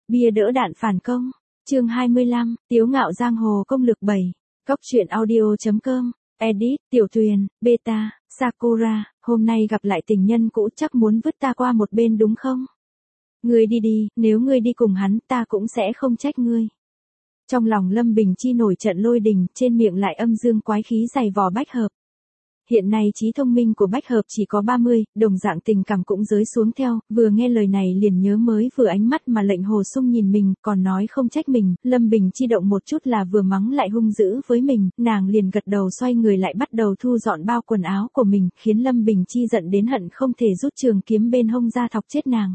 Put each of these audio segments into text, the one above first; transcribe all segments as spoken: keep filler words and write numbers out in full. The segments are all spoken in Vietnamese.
Bia đỡ đạn phản công. Chương hai mươi lăm, Tiếu ngạo giang hồ công lược bảy. Cốc truyện audio.com. Edit, Tiểu Tuyền, Beta, Sakura, hôm nay gặp lại tình nhân cũ chắc muốn vứt ta qua một bên đúng không? Ngươi đi đi, nếu ngươi đi cùng hắn ta cũng sẽ không trách ngươi. Trong lòng Lâm Bình Chi nổi trận lôi đình, trên miệng lại âm dương quái khí dày vò Bách Hợp. Hiện nay trí thông minh của Bách Hợp chỉ có ba mươi, đồng dạng tình cảm cũng rơi xuống theo, vừa nghe lời này liền nhớ mới vừa ánh mắt mà lệnh Hồ Sung nhìn mình, còn nói không trách mình, Lâm Bình Chi động một chút là vừa mắng lại hung dữ với mình, nàng liền gật đầu xoay người lại bắt đầu thu dọn bao quần áo của mình, khiến Lâm Bình Chi giận đến hận không thể rút trường kiếm bên hông ra thọc chết nàng.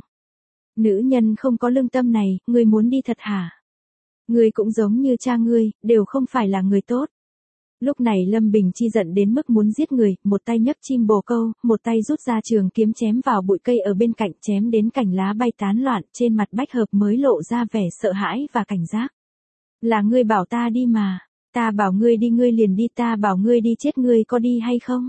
Nữ nhân không có lương tâm này, ngươi muốn đi thật hả? Ngươi cũng giống như cha ngươi, đều không phải là người tốt. Lúc này Lâm Bình Chi giận đến mức muốn giết người, một tay nhấc chim bồ câu, một tay rút ra trường kiếm chém vào bụi cây ở bên cạnh, chém đến cành lá bay tán loạn, trên mặt Bách Hợp mới lộ ra vẻ sợ hãi và cảnh giác. Là ngươi bảo ta đi mà, ta bảo ngươi đi ngươi liền đi, ta bảo ngươi đi chết ngươi có đi hay không?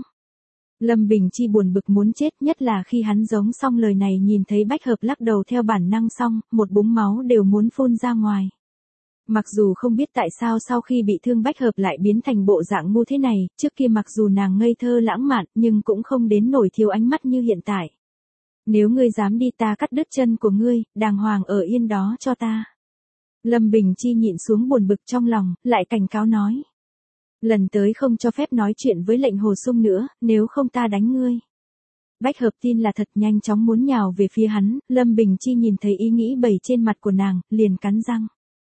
Lâm Bình Chi buồn bực muốn chết, nhất là khi hắn giống xong lời này nhìn thấy Bách Hợp lắc đầu theo bản năng xong, một búng máu đều muốn phun ra ngoài. Mặc dù không biết tại sao sau khi bị thương Bách Hợp lại biến thành bộ dạng ngu thế này, trước kia mặc dù nàng ngây thơ lãng mạn nhưng cũng không đến nổi thiếu ánh mắt như hiện tại. Nếu ngươi dám đi ta cắt đứt chân của ngươi, đàng hoàng ở yên đó cho ta. Lâm Bình Chi nhịn xuống buồn bực trong lòng, lại cảnh cáo nói. Lần tới không cho phép nói chuyện với lệnh Hồ Sung nữa, nếu không ta đánh ngươi. Bách Hợp tin là thật, nhanh chóng muốn nhào về phía hắn, Lâm Bình Chi nhìn thấy ý nghĩ bày trên mặt của nàng, liền cắn răng.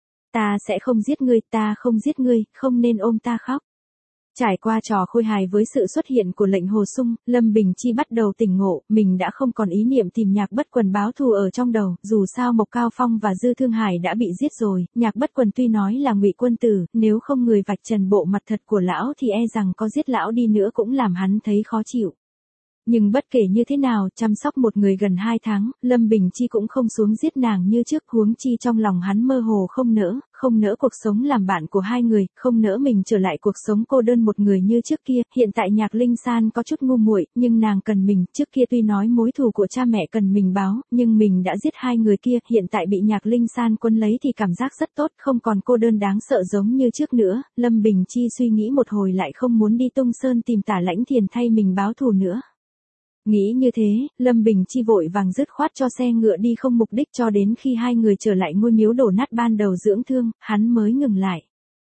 Ta sẽ không giết ngươi, ta không giết ngươi, không nên ôm ta khóc. Trải qua trò khôi hài với sự xuất hiện của lệnh Hồ Sung, Lâm Bình Chi bắt đầu tỉnh ngộ, mình đã không còn ý niệm tìm Nhạc Bất Quần báo thù ở trong đầu, dù sao Mộc Cao Phong và Dư Thương Hải đã bị giết rồi, Nhạc Bất Quần tuy nói là ngụy quân tử, nếu không người vạch trần bộ mặt thật của lão thì e rằng có giết lão đi nữa cũng làm hắn thấy khó chịu. Nhưng bất kể như thế nào, chăm sóc một người gần hai tháng, Lâm Bình Chi cũng không xuống giết nàng như trước, huống chi trong lòng hắn mơ hồ không nỡ, không nỡ cuộc sống làm bạn của hai người, không nỡ mình trở lại cuộc sống cô đơn một người như trước kia. Hiện tại Nhạc Linh San có chút ngu muội, nhưng nàng cần mình, trước kia tuy nói mối thù của cha mẹ cần mình báo, nhưng mình đã giết hai người kia, hiện tại bị Nhạc Linh San quấn lấy thì cảm giác rất tốt, không còn cô đơn đáng sợ giống như trước nữa. Lâm Bình Chi suy nghĩ một hồi lại không muốn đi Tung Sơn tìm Tả Lãnh Thiền thay mình báo thù nữa. Nghĩ như thế, Lâm Bình Chi vội vàng dứt khoát cho xe ngựa đi không mục đích cho đến khi hai người trở lại ngôi miếu đổ nát ban đầu dưỡng thương, hắn mới ngừng lại.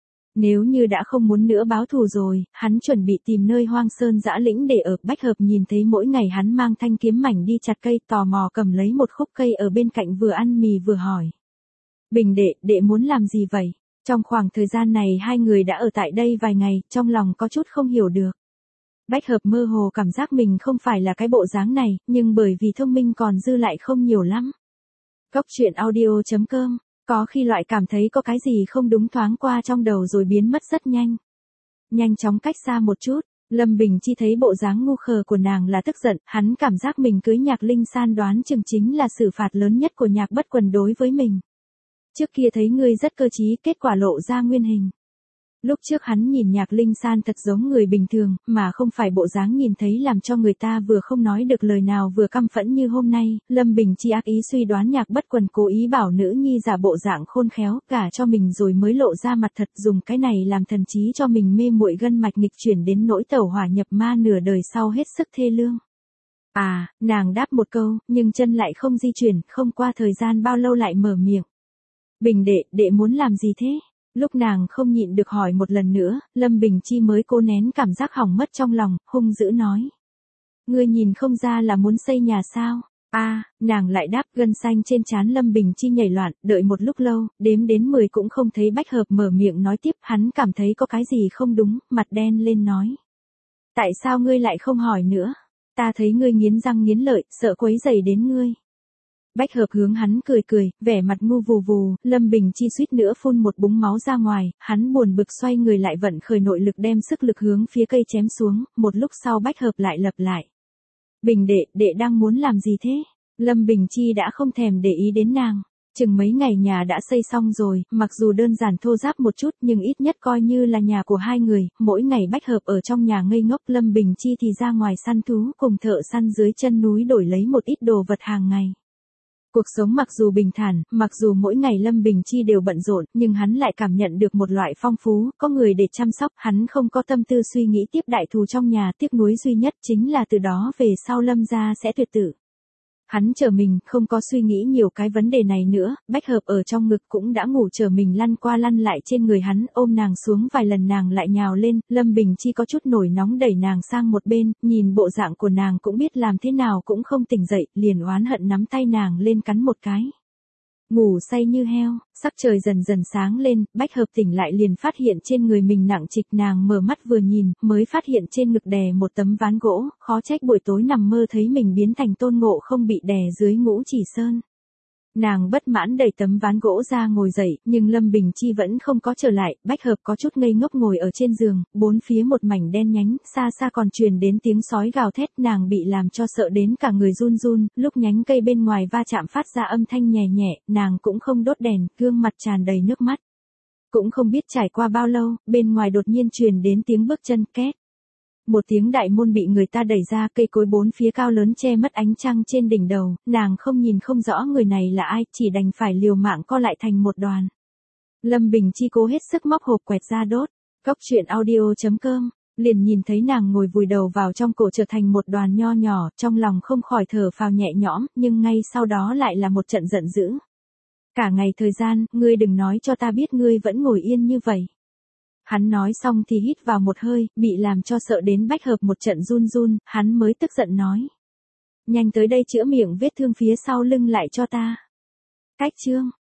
Nếu như đã không muốn nữa báo thù rồi, hắn chuẩn bị tìm nơi hoang sơn dã lĩnh để ở. Bách Hợp nhìn thấy mỗi ngày hắn mang thanh kiếm mảnh đi chặt cây, tò mò cầm lấy một khúc cây ở bên cạnh vừa ăn mì vừa hỏi. Bình đệ, đệ muốn làm gì vậy? Trong khoảng thời gian này hai người đã ở tại đây vài ngày, trong lòng có chút không hiểu được. Bách Hợp mơ hồ cảm giác mình không phải là cái bộ dáng này, nhưng bởi vì thông minh còn dư lại không nhiều lắm. Cốc truyện audio.com, có khi loại cảm thấy có cái gì không đúng thoáng qua trong đầu rồi biến mất rất nhanh. Nhanh chóng cách xa một chút, Lâm Bình Chi thấy bộ dáng ngu khờ của nàng là tức giận, hắn cảm giác mình cưới Nhạc Linh San đoán chừng chính là xử phạt lớn nhất của Nhạc Bất Quần đối với mình. Trước kia thấy ngươi rất cơ trí, kết quả lộ ra nguyên hình. Lúc trước hắn nhìn Nhạc Linh San thật giống người bình thường, mà không phải bộ dáng nhìn thấy làm cho người ta vừa không nói được lời nào vừa căm phẫn như hôm nay. Lâm Bình Chi ác ý suy đoán Nhạc Bất Quần cố ý bảo nữ nhi giả bộ dạng khôn khéo, gả cho mình rồi mới lộ ra mặt thật, dùng cái này làm thần trí cho mình mê muội gân mạch nghịch chuyển đến nỗi tẩu hỏa nhập ma nửa đời sau hết sức thê lương. À, nàng đáp một câu, nhưng chân lại không di chuyển, không qua thời gian bao lâu lại mở miệng. Bình đệ, đệ muốn làm gì thế? Lúc nàng không nhịn được hỏi một lần nữa, Lâm Bình Chi mới cố nén cảm giác hỏng mất trong lòng, hung dữ nói. Ngươi nhìn không ra là muốn xây nhà sao? A, à, nàng lại đáp, gân xanh trên trán Lâm Bình Chi nhảy loạn, đợi một lúc lâu, đếm đến mười cũng không thấy Bách Hợp mở miệng nói tiếp, hắn cảm thấy có cái gì không đúng, mặt đen lên nói. Tại sao ngươi lại không hỏi nữa? Ta thấy ngươi nghiến răng nghiến lợi, sợ quấy rầy đến ngươi. Bách Hợp hướng hắn cười cười, vẻ mặt ngu vù vù, Lâm Bình Chi suýt nữa phun một búng máu ra ngoài, hắn buồn bực xoay người lại vận khởi nội lực đem sức lực hướng phía cây chém xuống, một lúc sau Bách Hợp lại lặp lại. Bình đệ, đệ đang muốn làm gì thế? Lâm Bình Chi đã không thèm để ý đến nàng. Chừng mấy ngày nhà đã xây xong rồi, mặc dù đơn giản thô ráp một chút nhưng ít nhất coi như là nhà của hai người, mỗi ngày Bách Hợp ở trong nhà ngây ngốc, Lâm Bình Chi thì ra ngoài săn thú cùng thợ săn dưới chân núi đổi lấy một ít đồ vật hàng ngày. Cuộc sống mặc dù bình thản, mặc dù mỗi ngày Lâm Bình Chi đều bận rộn, nhưng hắn lại cảm nhận được một loại phong phú, có người để chăm sóc, hắn không có tâm tư suy nghĩ tiếp đại thù trong nhà, tiếc nuối duy nhất chính là từ đó về sau Lâm gia sẽ tuyệt tử. Hắn chờ mình, không có suy nghĩ nhiều cái vấn đề này nữa, Bách Hợp ở trong ngực cũng đã ngủ chờ mình lăn qua lăn lại trên người hắn, ôm nàng xuống vài lần nàng lại nhào lên, Lâm Bình Chi có chút nổi nóng đẩy nàng sang một bên, nhìn bộ dạng của nàng cũng biết làm thế nào cũng không tỉnh dậy, liền oán hận nắm tay nàng lên cắn một cái. Ngủ say như heo, sắc trời dần dần sáng lên, Bách Hợp tỉnh lại liền phát hiện trên người mình nặng trịch, nàng mở mắt vừa nhìn, mới phát hiện trên ngực đè một tấm ván gỗ, khó trách buổi tối nằm mơ thấy mình biến thành Tôn Ngộ Không bị đè dưới Ngũ Chỉ Sơn. Nàng bất mãn đẩy tấm ván gỗ ra ngồi dậy, nhưng Lâm Bình Chi vẫn không có trở lại, Bách Hợp có chút ngây ngốc ngồi ở trên giường, bốn phía một mảnh đen nhánh, xa xa còn truyền đến tiếng sói gào thét, nàng bị làm cho sợ đến cả người run run, lúc nhánh cây bên ngoài va chạm phát ra âm thanh nhẹ nhẹ, nàng cũng không đốt đèn, gương mặt tràn đầy nước mắt. Cũng không biết trải qua bao lâu, bên ngoài đột nhiên truyền đến tiếng bước chân két. Một tiếng đại môn bị người ta đẩy ra, cây cối bốn phía cao lớn che mất ánh trăng trên đỉnh đầu, nàng không nhìn không rõ người này là ai, chỉ đành phải liều mạng co lại thành một đoàn. Lâm Bình Chi cố hết sức móc hộp quẹt ra đốt. Cóc truyện audio chấm com, liền nhìn thấy nàng ngồi vùi đầu vào trong cổ trở thành một đoàn nho nhỏ, trong lòng không khỏi thở phào nhẹ nhõm, nhưng ngay sau đó lại là một trận giận dữ. Cả ngày thời gian, ngươi đừng nói cho ta biết ngươi vẫn ngồi yên như vậy. Hắn nói xong thì hít vào một hơi, bị làm cho sợ đến Bách Hợp một trận run run, hắn mới tức giận nói. Nhanh tới đây chữa miệng vết thương phía sau lưng lại cho ta. Cách chương.